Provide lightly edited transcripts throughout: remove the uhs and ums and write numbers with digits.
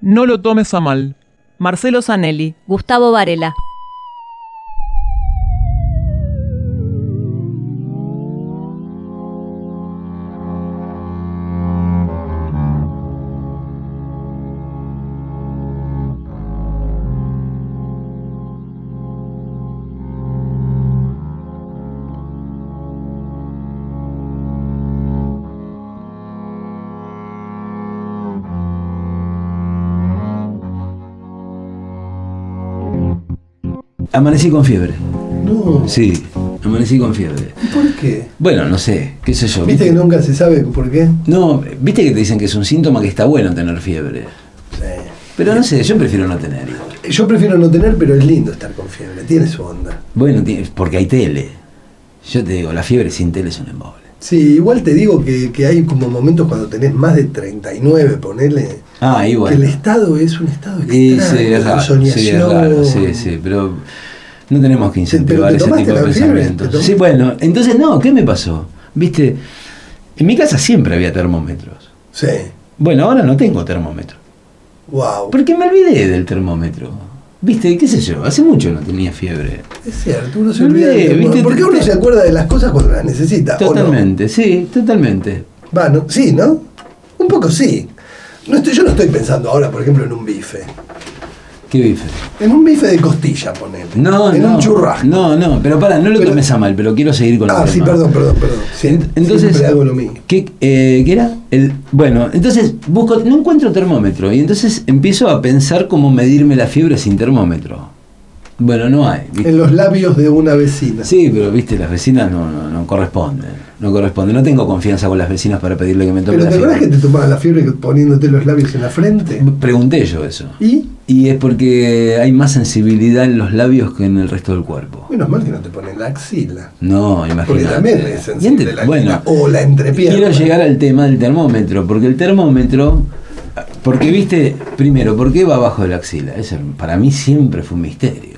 No lo tomes a mal. Marcelo Zanelli. Gustavo Varela. Amanecí con fiebre. No. Sí, amanecí con fiebre. ¿Por qué? Bueno, no sé, qué sé yo. ¿Viste que nunca se sabe por qué? No, viste que te dicen que es un síntoma que está bueno tener fiebre. Sí. Pero no sé, yo prefiero no tener. Yo prefiero no tener, pero es lindo estar con fiebre, tiene su onda. Bueno, porque hay tele. Yo te digo, la fiebre sin tele es un embole. Sí, igual te digo que hay como momentos cuando tenés más de 39, ponele. Ah, igual. Que el estado es un estado Sí, extraño, sí, es raro, soñación. sí, es raro, sí, pero no tenemos que incentivar ¿Pero te ese tipo de tomaste la fiebre? pensamientos. Sí, bueno, entonces no, ¿qué me pasó? Viste, en mi casa siempre había termómetros. Sí. Bueno, ahora no tengo termómetro. Wow. Porque me olvidé del termómetro. Viste, qué sé yo, hace mucho no tenía fiebre. Es cierto, uno se Me olvida olvidé, del ¿viste? porque uno se acuerda de las cosas cuando las necesita. Totalmente, ¿o no? Sí, totalmente. Va, no, sí, ¿no? Un poco sí. Yo no estoy pensando ahora, por ejemplo, en un bife. ¿Qué bife? En un bife de costilla, ponele. No, en un churrasco. No, pero pará, no lo tomes a mal, pero quiero seguir con el tema. Sí, perdón. Sí, entonces, siempre hago lo mismo. ¿qué era? Bueno, entonces busco, no encuentro termómetro, y entonces empiezo a pensar cómo medirme la fiebre sin termómetro. Bueno, no hay, ¿viste? En los labios de una vecina. Sí, pero viste, las vecinas no corresponden. No corresponden. No tengo confianza con las vecinas para pedirle que me toque ¿Pero la te fiebre. acuerdas que te tomabas la fiebre poniéndote los labios en la frente? Pregunté yo eso. ¿Y? Es porque hay más sensibilidad en los labios que en el resto del cuerpo. Menos mal que no te ponen la axila. No, imagínate. Porque también es sensible la axila o la entrepierna. Quiero llegar al tema del termómetro, porque el termómetro, porque viste, primero, ¿por qué va abajo de la axila? Eso para mí siempre fue un misterio.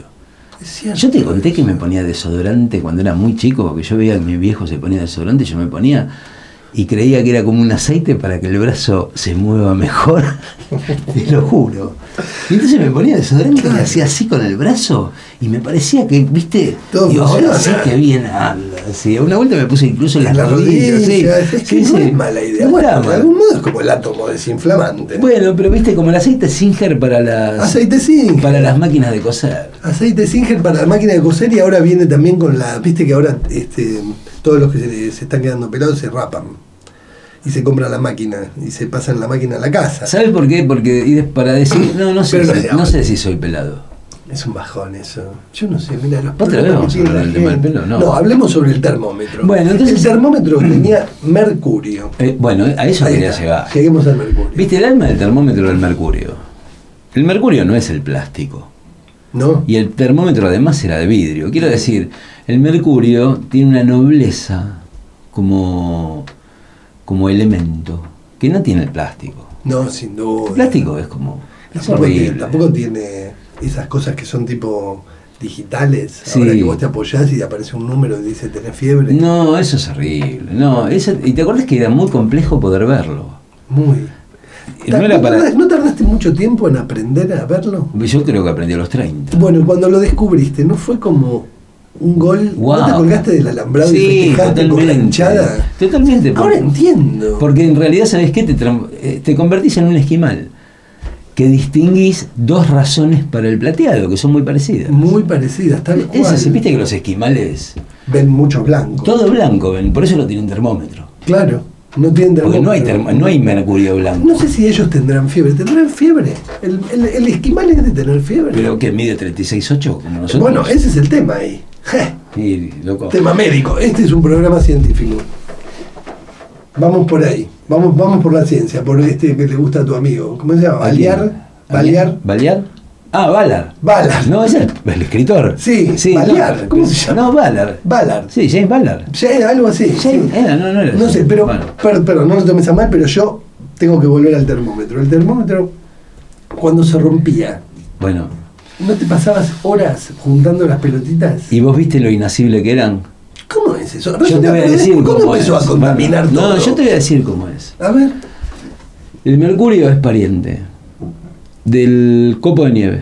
Yo te conté que me ponía desodorante cuando era muy chico, porque yo veía que mi viejo se ponía desodorante y yo me ponía y creía que era como un aceite para que el brazo se mueva mejor. Te lo juro. Y entonces me ponía desodorante y hacía así con el brazo y me parecía que, viste, digo, ahora sí que bien anda. Sí, una vuelta me puse incluso en las rodillas. Sí, no es mala idea. Bueno, de algún modo es como el átomo desinflamante. Bueno, pero viste, como el aceite Singer para las máquinas de coser. Aceite Singer para la máquina de coser, y ahora viene también con viste que ahora todos los que se están quedando pelados se rapan y se compran la máquina y se pasan la máquina a la casa. ¿Sabes por qué? Porque para decir, no sé si soy pelado. Es un bajón eso. Yo no sé, mira, los ¿Otra vez vamos a hablar del tema del pelo? No, hablemos sobre el termómetro. Bueno, entonces, el termómetro tenía mercurio. Bueno, a eso quería llegar. Lleguemos al mercurio. ¿Viste? El alma del termómetro es el mercurio. El mercurio no es el plástico. ¿No? Y el termómetro además era de vidrio. Quiero decir, el mercurio tiene una nobleza como elemento que no tiene el plástico. No, sin duda. El plástico es como... Tampoco tiene esas cosas que son tipo digitales. Sí. Ahora que vos te apoyás y te aparece un número y dice tenés fiebre. No, eso es horrible. Y te acuerdas que era muy complejo poder verlo. Muy. ¿No tardaste mucho tiempo en aprender a verlo? Yo creo que aprendí a los 30. Bueno, cuando lo descubriste, ¿no fue como un gol? Wow. ¿No te colgaste del alambrado y festejaste con la hinchada? Totalmente. Ahora entiendo. Porque en realidad, ¿sabes qué? Te convertís en un esquimal. Que distinguís dos razones para el plateado, que son muy parecidas. Muy parecidas, tal cual. Viste que los esquimales ven mucho blanco. Todo blanco ven, por eso no tienen termómetro. Claro, no tienen termómetro. Porque no hay mercurio blanco. No sé si ellos tendrán fiebre. ¿Tendrán fiebre? El esquimal es de tener fiebre. ¿Pero qué? ¿Mide 36,8 como nosotros? Bueno, ese es el tema ahí. Sí, loco. Tema médico. Este es un programa científico. Vamos por ahí. Vamos por la ciencia, por que le gusta a tu amigo. ¿Cómo se llama? ¿Balear? Ah, Ballard. Ballard. No, es el escritor. Sí, Ballard. ¿Cómo se llama? No, Ballard. Ballard. Sí, James Ballard. Algo así. No era. No sé, pero, perdón, no lo tomes a mal, pero yo tengo que volver al termómetro. El termómetro, cuando se rompía, bueno, ¿no te pasabas horas juntando las pelotitas? ¿Y vos viste lo inasible que eran? ¿Cómo es eso? Yo te voy a decir cómo es. ¿Cómo empezó a contaminar todo? No, yo te voy a decir cómo es. A ver. El mercurio es pariente del copo de nieve.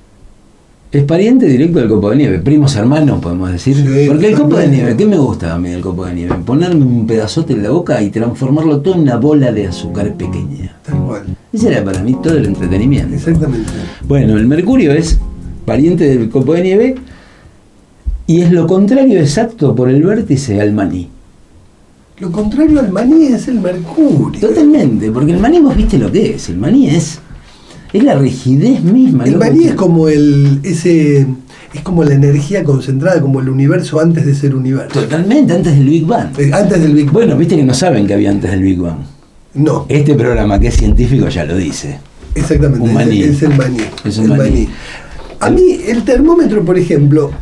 Es pariente directo del copo de nieve, primos hermanos podemos decir. Sí, porque el copo de nieve, ¿qué me gusta a mí del copo de nieve? Ponerme un pedazote en la boca y transformarlo todo en una bola de azúcar pequeña. Tal cual. Ese era para mí todo el entretenimiento. Exactamente. Bueno, el mercurio es pariente del copo de nieve y es lo contrario exacto por el vértice al maní. Lo contrario al maní es el mercurio. Totalmente, porque el maní vos viste lo que es. El maní es la rigidez misma. El loco. maní es como es como la energía concentrada, como el universo antes de ser universo. Totalmente, antes del Big Bang. Antes del Big Bang. Bueno, viste que no saben que había antes del Big Bang. No, Este programa que es científico ya lo dice. exactamente. Un maní. Es el maní. Es un el maní. A mí el termómetro, por ejemplo,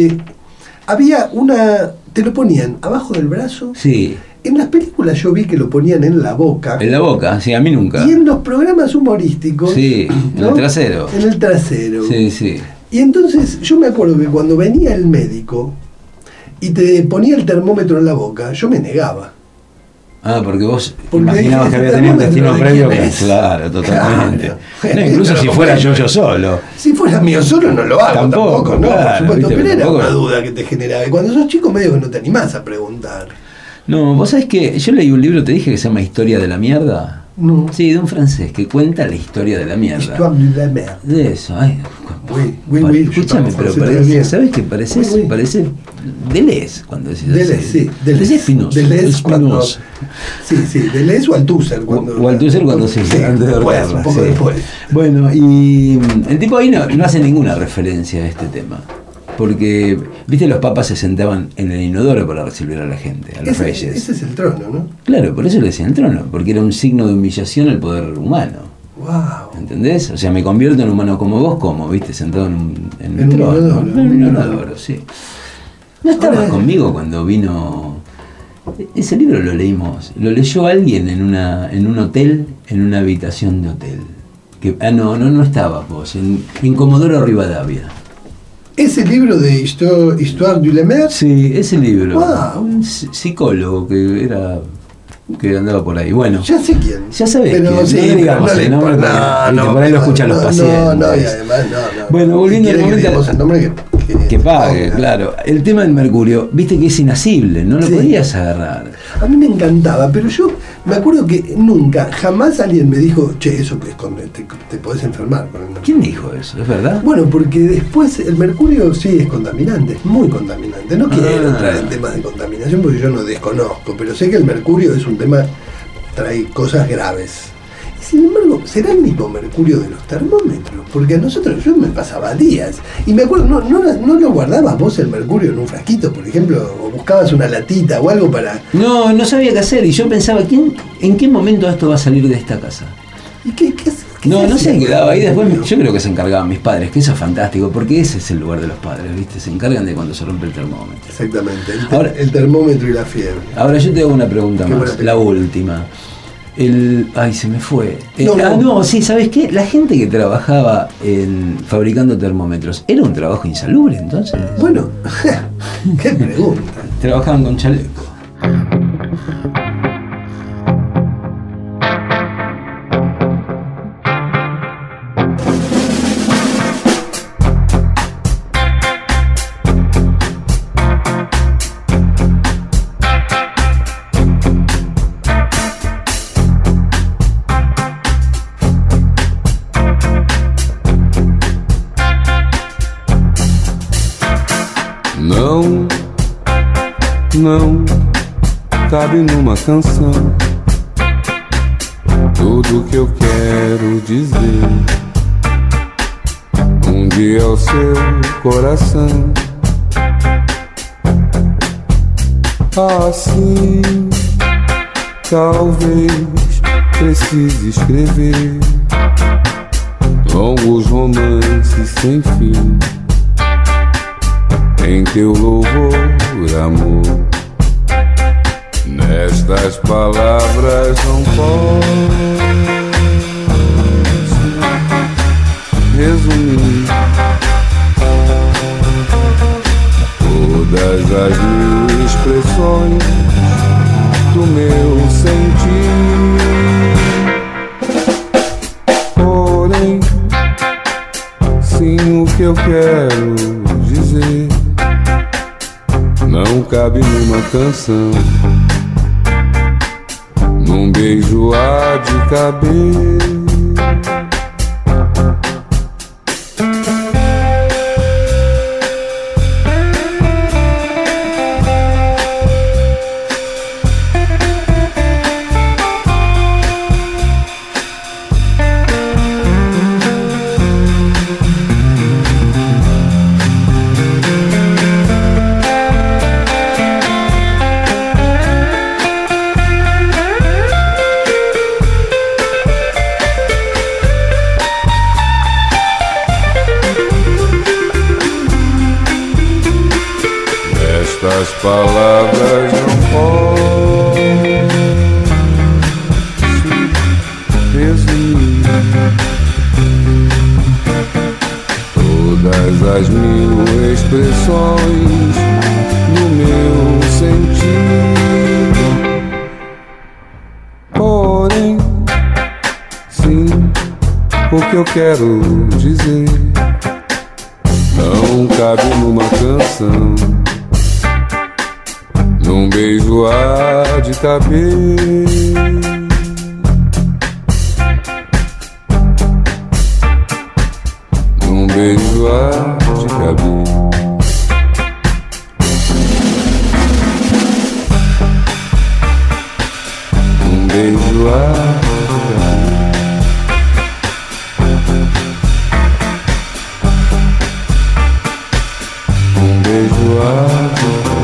había te lo ponían abajo del brazo. Sí, En las películas yo vi que lo ponían en la boca. en la boca, sí, a mí nunca. Y en los programas humorísticos. Sí, en el trasero. En el trasero. Sí, sí. Y entonces yo me acuerdo que cuando venía el médico y te ponía el termómetro en la boca, yo me negaba. Ah, porque vos Porque imaginabas que ese había tenido un destino termómetro, ¿de previo. quién Que, es? claro, totalmente. Claro. No, incluso No si lo fuera puedo yo solo. Si fuera mío solo no lo hago, tampoco, no, claro, por supuesto. viste, Pero era tampoco. una duda que te generaba. Y cuando sos chico medio que no te animás a preguntar. No, vos sabés que yo leí un libro, te dije que se llama Historia de la Mierda. No. Sí, de un francés que cuenta la historia de la mierda. Histoire de la merde. De eso, ay. Oui, Escúchame, je pero parle parece, bien. ¿sabes qué? Pareces, Oui, oui. parece Deleuze cuando decís Deleuze, así. sí. Deleuze Espinosa. Deleuze cuando. Espinosa. Sí, Deleuze o Althusser cuando. O Althusser cuando se sí, antes de después, ahorcarla, un poco sí. después. Bueno, y el tipo ahí no hace ninguna referencia a este tema. Porque, viste, los papas se sentaban en el inodoro para recibir a la gente, a los reyes. Ese es el trono, ¿no? Claro, por eso le decían trono, porque era un signo de humillación al poder humano. Wow. ¿Entendés? O sea, me convierto en humano como vos, como, viste, sentado en un En un trono. inodoro, En un inodoro, sí. No estabas Ahora- conmigo cuando vino. Ese libro lo leímos. Lo leyó alguien en un hotel, en una habitación de hotel. No estabas vos, en Comodoro Rivadavia. Ese libro de Histoire du Lemaire. Sí, ese libro. Wow. Un psicólogo que andaba por ahí. Bueno, Ya sé quién. ya sabés pero quién, sí, no pero digamos no le el nombre, importa. porque, viste, por ahí lo escuchan los pacientes. No, y además no. Bueno, volviendo si al quiere que momento- digamos el nombre que pague, ponga. claro. El tema del mercurio, viste que es inasible, no lo Sí. podías agarrar. A mí me encantaba, pero yo me acuerdo que jamás alguien me dijo, che, eso que te podés enfermar con el mercurio. ¿Quién dijo eso? ¿Es verdad? Bueno, porque después el mercurio sí es contaminante, es muy contaminante. No quiero entrar en temas de contaminación porque yo no desconozco, pero sé que el mercurio es un tema, trae cosas graves. Y sin embargo, será el mismo mercurio de los termómetros, porque a nosotros yo me pasaba días. Y me acuerdo, no lo guardabas vos el mercurio en un frasquito, por ejemplo, o buscabas una latita o algo para... No sabía qué hacer y yo pensaba, ¿en qué momento esto va a salir de esta casa? ¿Y qué No se sé, hacía quedaba ahí con el después. mercurio? Yo creo que se encargaban mis padres, que eso es fantástico, porque ese es el lugar de los padres, ¿viste? Se encargan de cuando se rompe el termómetro. Exactamente, Ahora- el termómetro y la fiebre. Ahora yo te hago una pregunta Qué más, buena la película. última. Ay, se me fue. No. Sí, ¿sabes qué? La gente que trabajaba fabricando termómetros, ¿era un trabajo insalubre entonces? Bueno, qué pregunta. Trabajaban con chaleco. Não cabe numa canção tudo que eu quero dizer. Dia ao seu coração, assim talvez precise escrever longos romances sem fim, em teu louvor, amor. Nestas palavras não posso resumir todas as mil expressões do meu sentir. Porém, que eu quero dizer não cabe numa canção, num beijo há de caber. Estas palavras não posso resumir todas as mil expressões do meu sentir. Porém, sim, o que eu quero dizer não cabe numa canção, num beijo há de caber. Num beijo há de caber. Num beijo há de caber. Num beijo há de caber.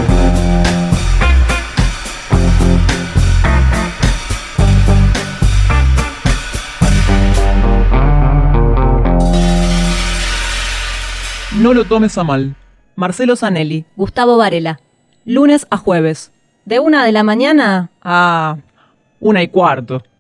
No lo tomes a mal. Marcelo Zanelli. Gustavo Varela. Lunes a jueves. De 1 de la mañana a 1:15.